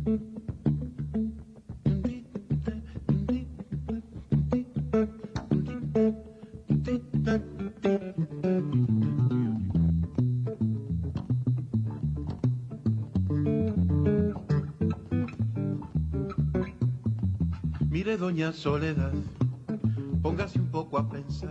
Mire, doña Soledad, póngase un poco a pensar.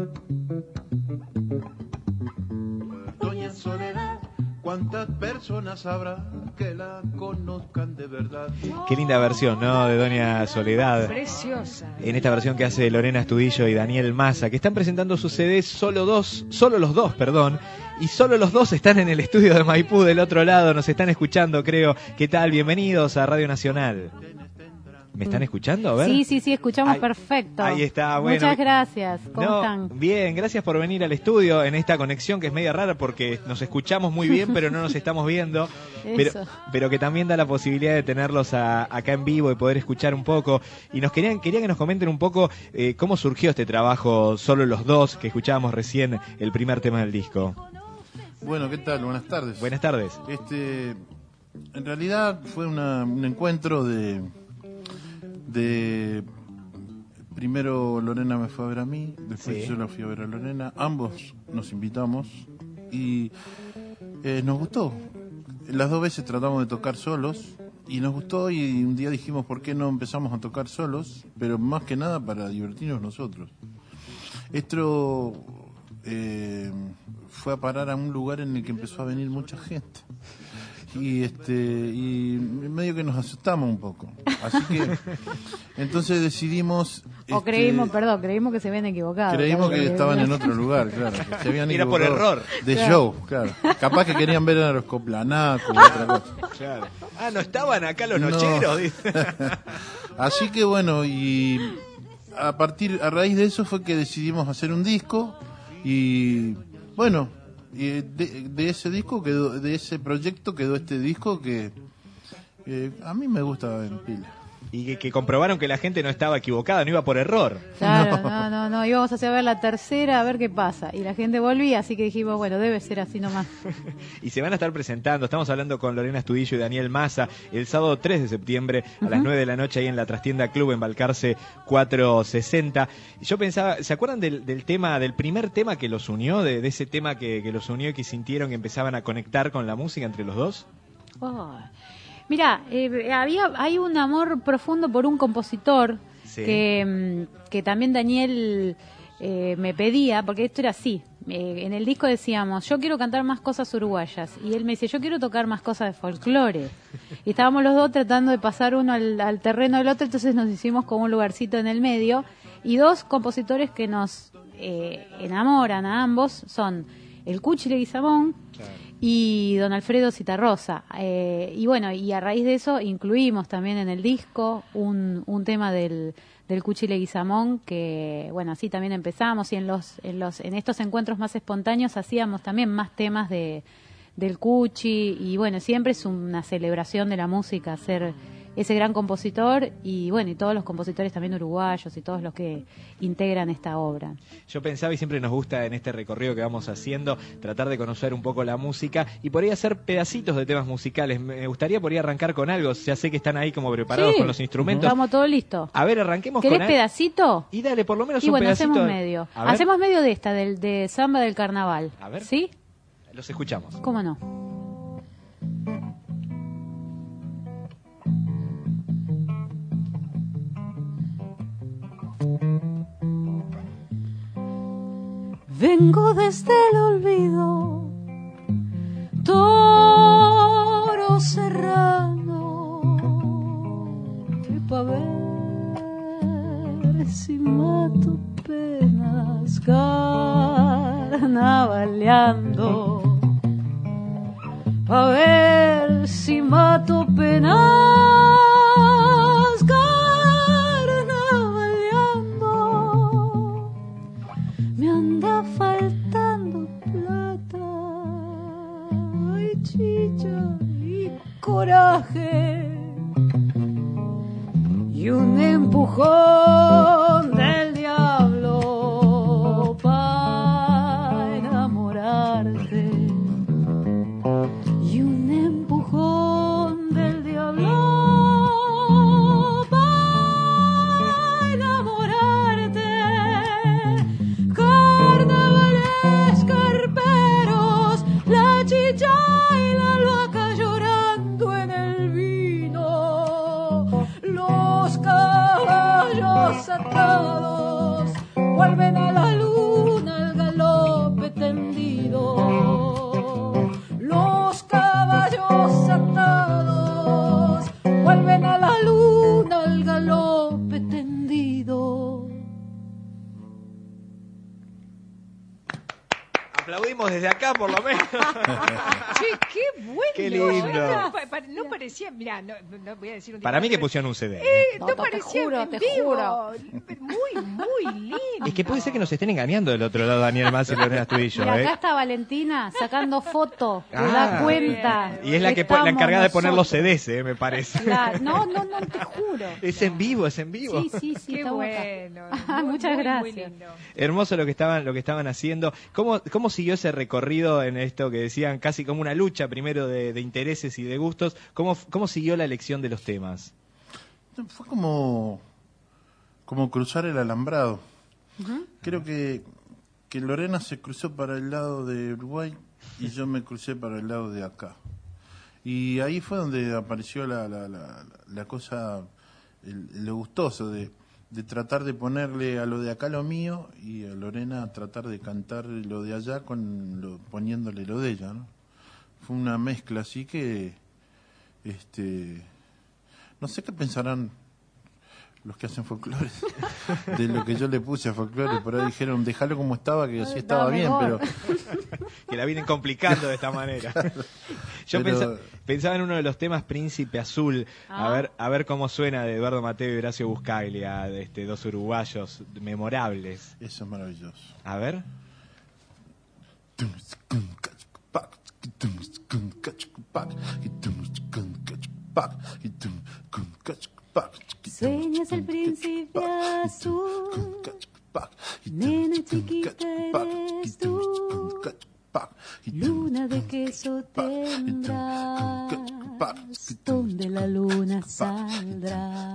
Doña Soledad, ¿cuántas personas habrá que la conozcan de verdad? Qué linda versión, ¿no? De Doña Soledad. Preciosa. En esta versión que hace Lorena Astudillo y Daniel Massa, que están presentando su CD solo los dos, y solo los dos están en el estudio de Maipú del otro lado, nos están escuchando, creo. ¿Qué tal? Bienvenidos a Radio Nacional. ¿Me están escuchando? A ver. Sí, escuchamos perfecto. Ahí está, bueno. Muchas gracias. ¿Cómo están? Bien, gracias por venir al estudio en esta conexión que es media rara porque nos escuchamos muy bien, pero no nos estamos viendo. Pero que también da la posibilidad de tenerlos acá en vivo y poder escuchar un poco. Y quería que nos comenten un poco cómo surgió este trabajo, solo los dos, que escuchábamos recién el primer tema del disco. Bueno, ¿qué tal? Buenas tardes. Buenas tardes. En realidad fue un encuentro de primero Lorena me fue a ver a mí, después yo la fui a ver a Lorena, ambos nos invitamos y nos gustó. Las dos veces tratamos de tocar solos y nos gustó, y un día dijimos ¿por qué no empezamos a tocar solos? Pero más que nada para divertirnos nosotros. Esto fue a parar a un lugar en el que empezó a venir mucha gente. Y medio que nos asustamos un poco, así que entonces decidimos creímos que se habían equivocado, creímos que estaban en otro lugar, claro, que se habían equivocado. Era por error de show, claro, capaz que querían ver a los Coplanacos y otra cosa. Claro. No estaban acá los nocheros. Así que bueno, y a raíz de eso fue que decidimos hacer un disco, y bueno, y de ese disco de ese proyecto quedó este disco que a mí me gusta en pila. Y que comprobaron que la gente no estaba equivocada, no iba por error. Claro, no, íbamos a hacer ver la tercera a ver qué pasa. Y la gente volvía, así que dijimos, bueno, debe ser así nomás. Y se van a estar presentando, estamos hablando con Lorena Astudillo y Daniel Massa, el sábado 3 de septiembre a las 9 de la noche ahí en la Trastienda Club en Balcarce 460. Yo pensaba, ¿se acuerdan del primer tema que los unió, de ese tema que los unió y que sintieron que empezaban a conectar con la música entre los dos? Mira, hay un amor profundo por un compositor que también Daniel me pedía, porque esto era así. En el disco decíamos, yo quiero cantar más cosas uruguayas. Y él me dice, yo quiero tocar más cosas de folclore. Y estábamos los dos tratando de pasar uno al terreno del otro, entonces nos hicimos como un lugarcito en el medio. Y dos compositores que nos enamoran a ambos son el Cuchi Leguizamón y don Alfredo Citarrosa. Y bueno, y a raíz de eso incluimos también en el disco un tema del Cuchi Leguizamón, que bueno, así también empezamos, y en estos encuentros más espontáneos hacíamos también más temas del Cuchi, y bueno, siempre es una celebración de la música ser ese gran compositor, y bueno, y todos los compositores también uruguayos y todos los que integran esta obra. Yo pensaba, y siempre nos gusta en este recorrido que vamos haciendo, tratar de conocer un poco la música y por ahí hacer pedacitos de temas musicales. Me gustaría por ahí arrancar con algo, ya sé que están ahí como preparados con los instrumentos. Estamos todos listos. A ver, arranquemos con... ¿Querés pedacito? Y dale, por lo menos y un bueno, pedacito. Hacemos medio de esta, de Samba del Carnaval. A ver. ¿Sí? Los escuchamos. ¿Cómo no? Vengo desde el olvido, toro serrano, que pa' ver si mato penas carnavaleando, pa' ver si mato penas carnavaleando. Me anda faltando plata, ay, chicha y coraje, y un empujón del diablo para enamorarte, y un empujón del diablo saludamos desde acá, por lo menos. Che, qué bueno. Qué lindo. No parecía, mirá, no voy a decir un Para mí que disparate. pusieron un CD. No te parecía juro, en te vivo. juro. Muy lindo. Es que puede ser que nos estén engañando del otro lado, Daniel Mas y Lorena Astudillo. Y acá está Valentina sacando foto, te Ah. das cuenta. Y es la que la Estamos encargada de poner los nosotros. CDs, me parece. No, te juro. Es en vivo, es en vivo. Sí, Qué estamos acá. bueno. Muchas Muy gracias. lindo. Hermoso lo que estaban haciendo. ¿Cómo siguió ese recorrido en esto que decían casi como una lucha primero de intereses y de gustos? ¿Cómo siguió la elección de los temas? Fue como cruzar el alambrado. Creo que Lorena se cruzó para el lado de Uruguay y yo me crucé para el lado de acá. Y ahí fue donde apareció la cosa, lo gustoso de tratar de ponerle a lo de acá lo mío y a Lorena tratar de cantar lo de allá poniéndole lo de ella, ¿no? Fue una mezcla así que no sé qué pensarán los que hacen folclore de lo que yo le puse a folclore. Por ahí dijeron, déjalo como estaba, que así estaba bien, pero Que la vienen complicando de esta manera. Yo pensaba en uno de los temas, Príncipe Azul, a ver cómo suena, de Eduardo Mateo y Horacio Buscaglia, de dos uruguayos memorables. eso es maravilloso. A ver. Sueñas el príncipe azul, nena chiquita eres tú, luna de queso tendrás, donde la luna saldrá.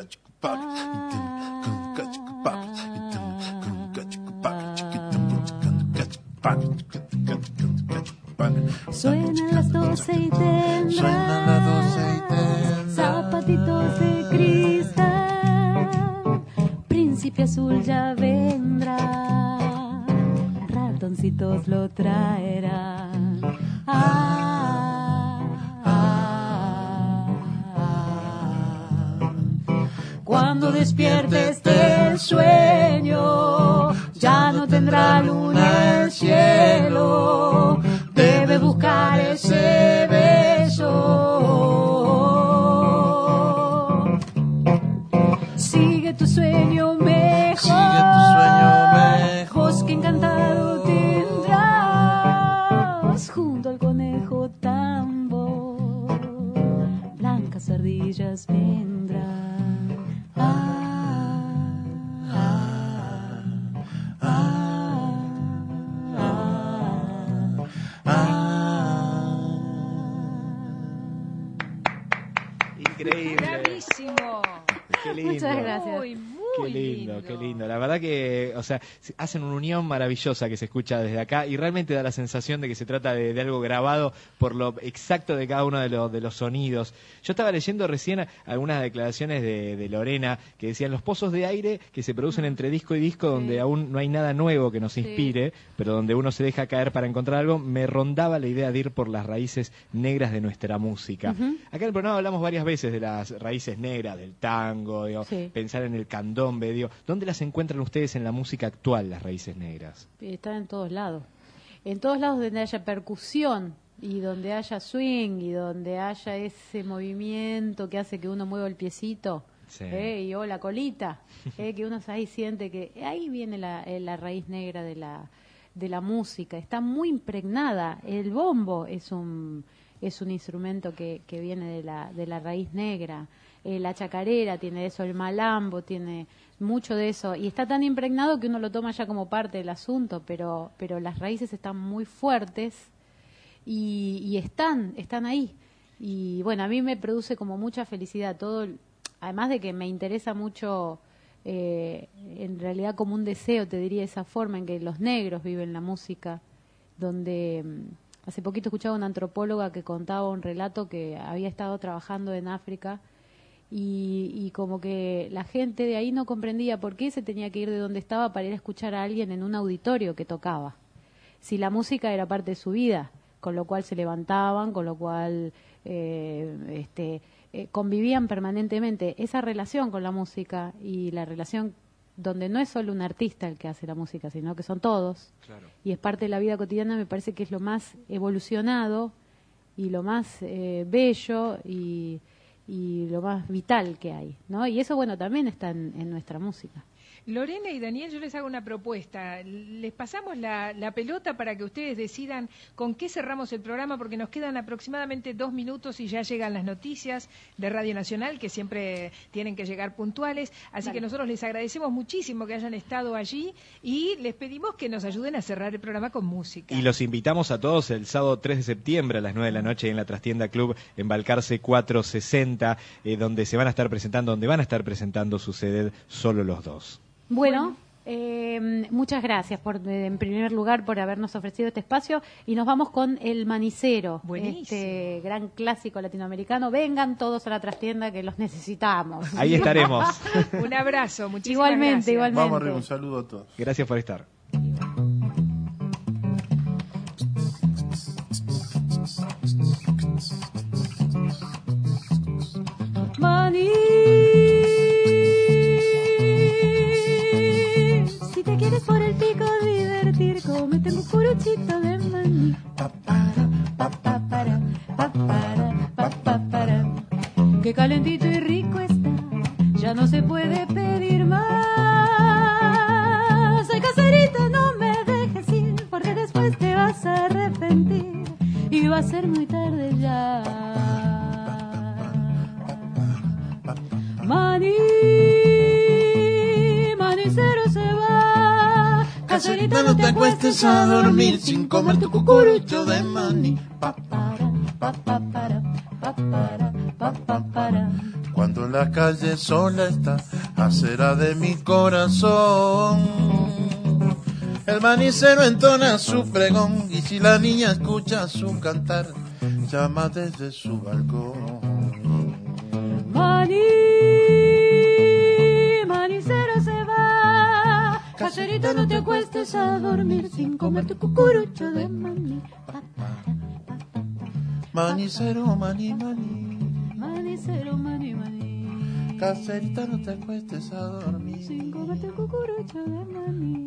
Suenan las 12 y tendrás zapatitos de cristal, príncipe azul ya vendrá, ratoncitos lo traerán. Cuando despiertes del sueño, ya no tendrá luna el cielo, debe buscar ese beso. Sigue tu sueño mejor, bosque encantado tendrás, junto al conejo tambor, blancas ardillas vendrán. Increíble. Bravísimo. Qué lindo. Muchas gracias. Muy Qué lindo, qué lindo. La verdad que, o sea, hacen una unión maravillosa que se escucha desde acá y realmente da la sensación de que se trata de algo grabado por lo exacto de cada uno de los sonidos. Yo estaba leyendo recién algunas declaraciones de Lorena que decían los pozos de aire que se producen entre disco y disco, donde aún no hay nada nuevo que nos inspire, pero donde uno se deja caer para encontrar algo. Me rondaba la idea de ir por las raíces negras de nuestra música. Acá en el programa hablamos varias veces de las raíces negras, del tango, digo, pensar en el candombe. Digo, ¿dónde las encuentran ustedes en la música actual, las raíces negras? Están en todos lados. En todos lados donde haya percusión y donde haya swing y donde haya ese movimiento que hace que uno mueva el piecito y la colita, que uno ahí siente que ahí viene la raíz negra de la música. Está muy impregnada. El bombo es un instrumento que viene de la raíz negra. La chacarera tiene eso, el malambo tiene mucho de eso, y está tan impregnado que uno lo toma ya como parte del asunto, pero las raíces están muy fuertes y están ahí. Y bueno, a mí me produce como mucha felicidad todo, además de que me interesa mucho, en realidad como un deseo, te diría, esa forma en que los negros viven la música, donde hace poquito escuchaba una antropóloga que contaba un relato que había estado trabajando en África. Y como que la gente de ahí no comprendía por qué se tenía que ir de donde estaba para ir a escuchar a alguien en un auditorio que tocaba. Si la música era parte de su vida, con lo cual se levantaban, con lo cual convivían permanentemente. Esa relación con la música y la relación donde no es solo un artista el que hace la música, sino que son todos, Claro. y es parte de la vida cotidiana, me parece que es lo más evolucionado y lo más bello y lo más vital que hay, ¿no? Y eso, bueno, también está en nuestra música. Lorena y Daniel, yo les hago una propuesta. Les pasamos la pelota para que ustedes decidan con qué cerramos el programa, porque nos quedan aproximadamente 2 minutos y ya llegan las noticias de Radio Nacional, que siempre tienen que llegar puntuales. Así que nosotros les agradecemos muchísimo que hayan estado allí y les pedimos que nos ayuden a cerrar el programa con música. Y los invitamos a todos el sábado 3 de septiembre a las 9 de la noche en la Trastienda Club en Balcarce 460, donde van a estar presentando su CD Solo los Dos. Bueno, muchas gracias en primer lugar por habernos ofrecido este espacio y nos vamos con El Manicero, Buenísimo. este gran clásico latinoamericano. Vengan todos a la trastienda que los necesitamos. Ahí estaremos. Un abrazo, muchísimas Igualmente, gracias. igualmente. Vamos arriba, un saludo a todos. Gracias por estar. Maní, si te quieres por el pico divertir, cómete un cucuruchito de maní. Que calentito y rico está, ya no se puede pedir más. Ay, caserita, no me dejes ir, porque después te vas a arrepentir y va a ser muy tarde ya. Maní, manicero se va. Caserita, no te acuestes a dormir sin comer tu cucurucho de maní. Cuando la calle sola está, acera de mi corazón, el manicero entona su pregón, y si la niña escucha su cantar, llama desde su balcón. Maní, manicero se va. Caserita, no te acuestes a dormir sin comer tu cucurucho de maní. Manicero, maní, maní. Manicero, maní, maní. Caserita, no te acuestes a dormir Sin comer tu cucurucho de maní.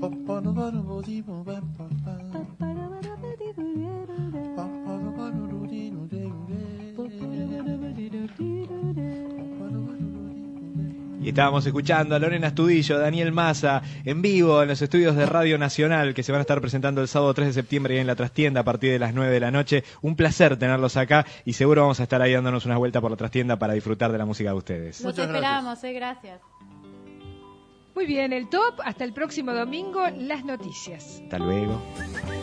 Y estábamos escuchando a Lorena Astudillo, Daniel Massa, en vivo en los estudios de Radio Nacional, que se van a estar presentando el sábado 3 de septiembre en la Trastienda a partir de las 9 de la noche. Un placer tenerlos acá y seguro vamos a estar ahí dándonos una vuelta por la Trastienda para disfrutar de la música de ustedes. Los Muchas esperamos, gracias. Muy bien, el top. Hasta el próximo domingo, las noticias. Hasta luego.